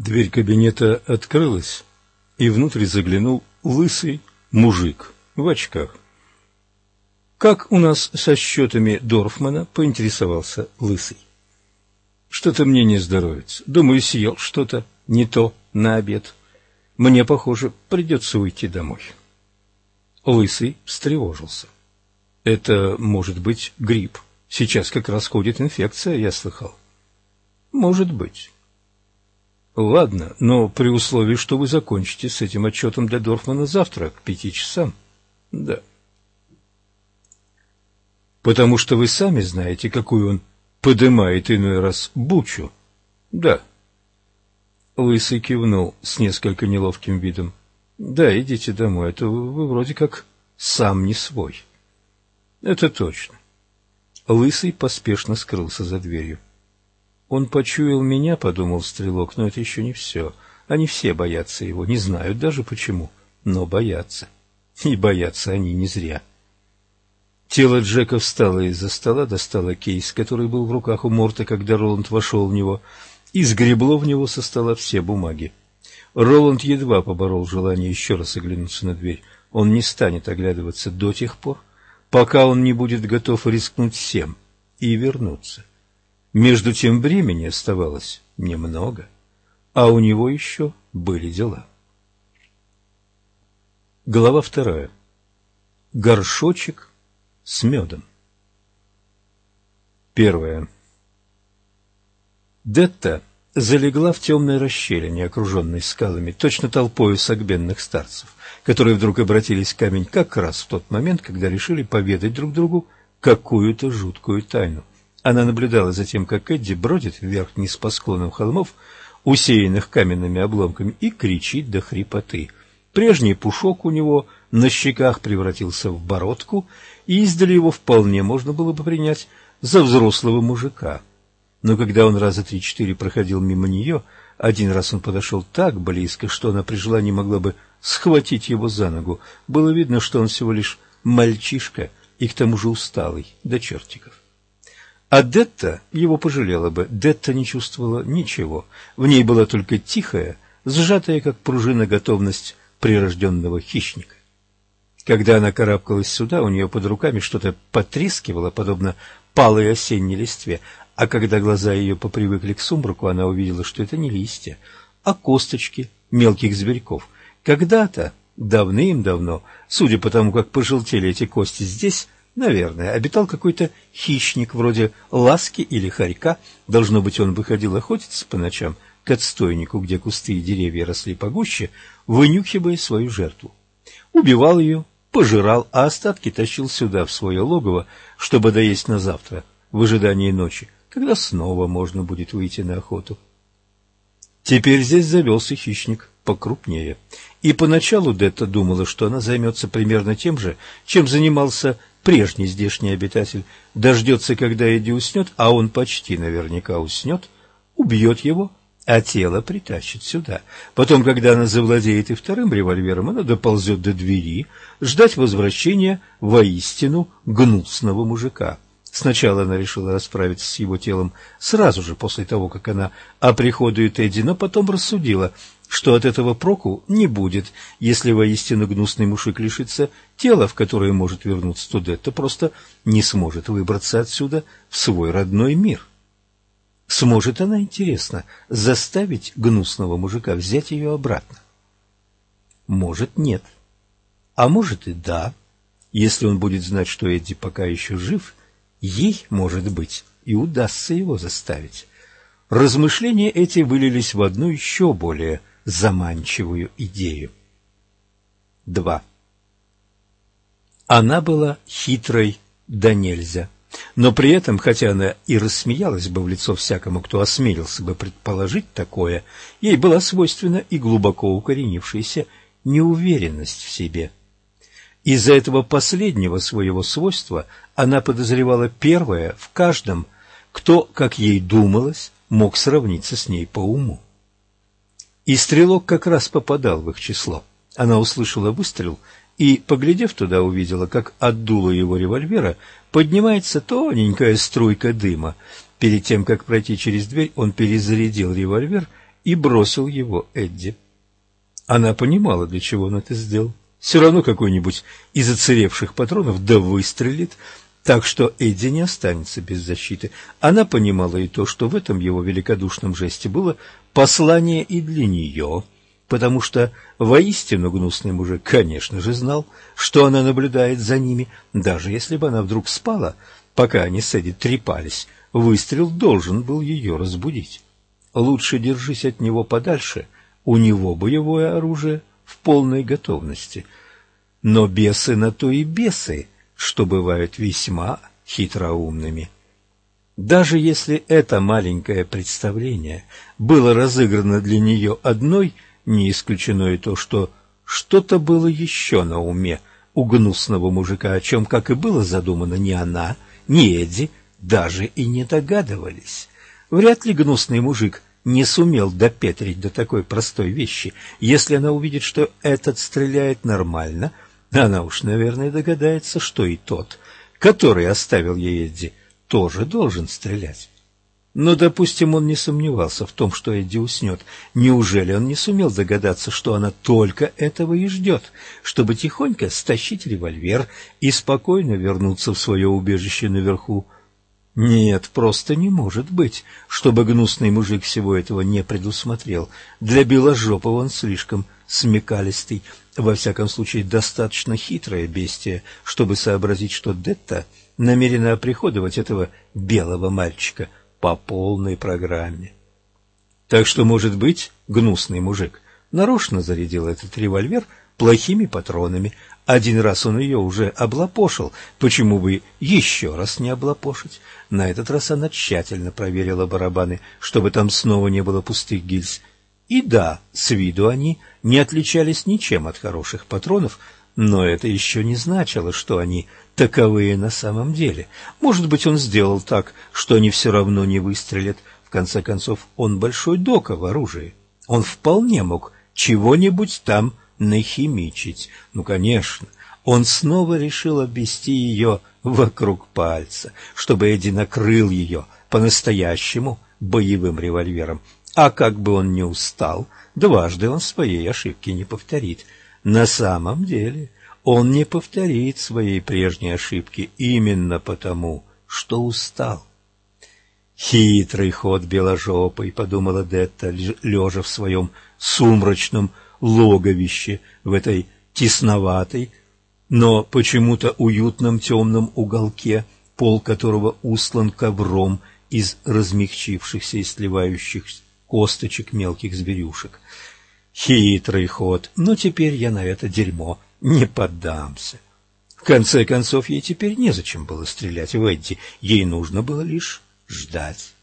Дверь кабинета открылась, и внутрь заглянул лысый мужик в очках. «Как у нас со счетами Дорфмана?» — поинтересовался лысый. «Что-то мне не здоровится. Думаю, съел что-то не то на обед. Мне, похоже, придется уйти домой». Лысый встревожился. «Это может быть грипп. Сейчас как раз ходит инфекция, я слыхал». «Может быть». «Ладно, но при условии, что вы закончите с этим отчетом для Дорфмана завтра к 5 часам». «Да». «Потому что вы сами знаете, какую он подымает иной раз бучу». «Да». Лысый кивнул с несколько неловким видом. «Да, идите домой, а то вы вроде как сам не свой». «Это точно». Лысый поспешно скрылся за дверью. «Он почуял меня, — подумал Стрелок, — но это еще не все. Они все боятся его, не знают даже почему, но боятся. И боятся они не зря». Тело Джека встало из-за стола, достало кейс, который был в руках у Морта, когда Роланд вошел в него, и сгребло в него со стола все бумаги. Роланд едва поборол желание еще раз оглянуться на дверь. Он не станет оглядываться до тех пор, пока он не будет готов рискнуть всем и вернуться. Между тем времени оставалось немного, а у него еще были дела. Глава 2. Горшочек с медом. 1. Детта залегла в темной расщелине, окруженной скалами, точно толпою согбенных старцев, которые вдруг обратились в камень как раз в тот момент, когда решили поведать друг другу какую-то жуткую тайну. Она наблюдала за тем, как Эдди бродит вверх-вниз по склонам холмов, усеянных каменными обломками, и кричит до хрипоты. Прежний пушок у него на щеках превратился в бородку, и издали его вполне можно было бы принять за взрослого мужика. Но когда он раза 3-4 проходил мимо нее, один раз он подошел так близко, что она при желании могла бы схватить его за ногу. Было видно, что он всего лишь мальчишка и к тому же усталый до чертиков. А Детта его пожалела бы. Детта не чувствовала ничего. В ней была только тихая, сжатая, как пружина, готовность прирожденного хищника. Когда она карабкалась сюда, у нее под руками что-то потрескивало, подобно палой осенней листве, а когда глаза ее попривыкли к сумраку, она увидела, что это не листья, а косточки мелких зверьков. Когда-то, давным-давно, судя по тому, как пожелтели эти кости здесь, наверное, обитал какой-то хищник, вроде ласки или хорька. Должно быть, он выходил охотиться по ночам к отстойнику, где кусты и деревья росли погуще, вынюхивая свою жертву. Убивал ее, пожирал, а остатки тащил сюда, в свое логово, чтобы доесть на завтра, в ожидании ночи, когда снова можно будет выйти на охоту. Теперь здесь завелся хищник покрупнее, и поначалу Детта думала, что она займется примерно тем же, чем занимался прежний здешний обитатель, дождется, когда Эдди уснет, а он почти наверняка уснет, убьет его, а тело притащит сюда. Потом, когда она завладеет и вторым револьвером, она доползет до двери, ждать возвращения воистину гнусного мужика. Сначала она решила расправиться с его телом сразу же после того, как она оприходует Эдди, но потом рассудила, что от этого проку не будет, если воистину гнусный мужик лишится тела, в которое может вернуться, то Детта просто не сможет выбраться отсюда в свой родной мир. Сможет она, интересно, заставить гнусного мужика взять ее обратно? Может, нет. А может и да. Если он будет знать, что Эдди пока еще жив, ей, может быть, и удастся его заставить. Размышления эти вылились в одну еще более заманчивую идею. 2. Она была хитрой да нельзя. Но при этом, хотя она и рассмеялась бы в лицо всякому, кто осмелился бы предположить такое, ей была свойственна и глубоко укоренившаяся неуверенность в себе. Из-за этого последнего своего свойства она подозревала первое в каждом, кто, как ей думалось, мог сравниться с ней по уму. И Стрелок как раз попадал в их число. Она услышала выстрел и, поглядев туда, увидела, как от дула его револьвера поднимается тоненькая струйка дыма. Перед тем, как пройти через дверь, он перезарядил револьвер и бросил его Эдди. Она понимала, для чего он это сделал. Все равно какой-нибудь из оцаревших патронов да выстрелит, так что Эдди не останется без защиты. Она понимала и то, что в этом его великодушном жесте было послание и для нее, потому что воистину гнусный мужик, конечно же, знал, что она наблюдает за ними, даже если бы она вдруг спала, пока они с Эдди трепались, выстрел должен был ее разбудить. Лучше держись от него подальше, у него боевое оружие в полной готовности. Но бесы на то и бесы, что бывают весьма хитроумными. Даже если это маленькое представление было разыграно для нее одной, не исключено и то, что что-то было еще на уме у гнусного мужика, о чем, как и было задумано, ни она, ни Эдди даже и не догадывались. Вряд ли гнусный мужик не сумел допетрить до такой простой вещи. Если она увидит, что этот стреляет нормально, она уж, наверное, догадается, что и тот, который оставил ей Эдди, тоже должен стрелять. Но, допустим, он не сомневался в том, что Эдди уснет. Неужели он не сумел догадаться, что она только этого и ждет, чтобы тихонько стащить револьвер и спокойно вернуться в свое убежище наверху? Нет, просто не может быть, чтобы гнусный мужик всего этого не предусмотрел. Для Беложопова он слишком смекалистый, во всяком случае достаточно хитрое бестие, чтобы сообразить, что Детта намерена оприходовать этого белого мальчика по полной программе. Так что, может быть, гнусный мужик нарочно зарядил этот револьвер плохими патронами. Один раз он ее уже облапошил, почему бы еще раз не облапошить? На этот раз она тщательно проверила барабаны, чтобы там снова не было пустых гильз. И да, с виду они не отличались ничем от хороших патронов, но это еще не значило, что они таковые на самом деле. Может быть, он сделал так, что они все равно не выстрелят. В конце концов, он большой дока в оружии. Он вполне мог чего-нибудь там нахимичить. Ну, конечно, он снова решил обвести ее вокруг пальца, чтобы Эдди накрыл ее по-настоящему боевым револьвером. А как бы он ни устал, дважды он своей ошибки не повторит. На самом деле он не повторит своей прежней ошибки именно потому, что устал. «Хитрый ход Беложопой», — подумала Детта, лежа в своем сумрачном логовище в этой тесноватой, но почему-то уютном темном уголке, пол которого устлан ковром из размягчившихся и сливающихся косточек мелких зверюшек. Хитрый ход, но теперь я на это дерьмо не поддамся. В конце концов, ей теперь незачем было стрелять в Эдди, ей нужно было лишь ждать.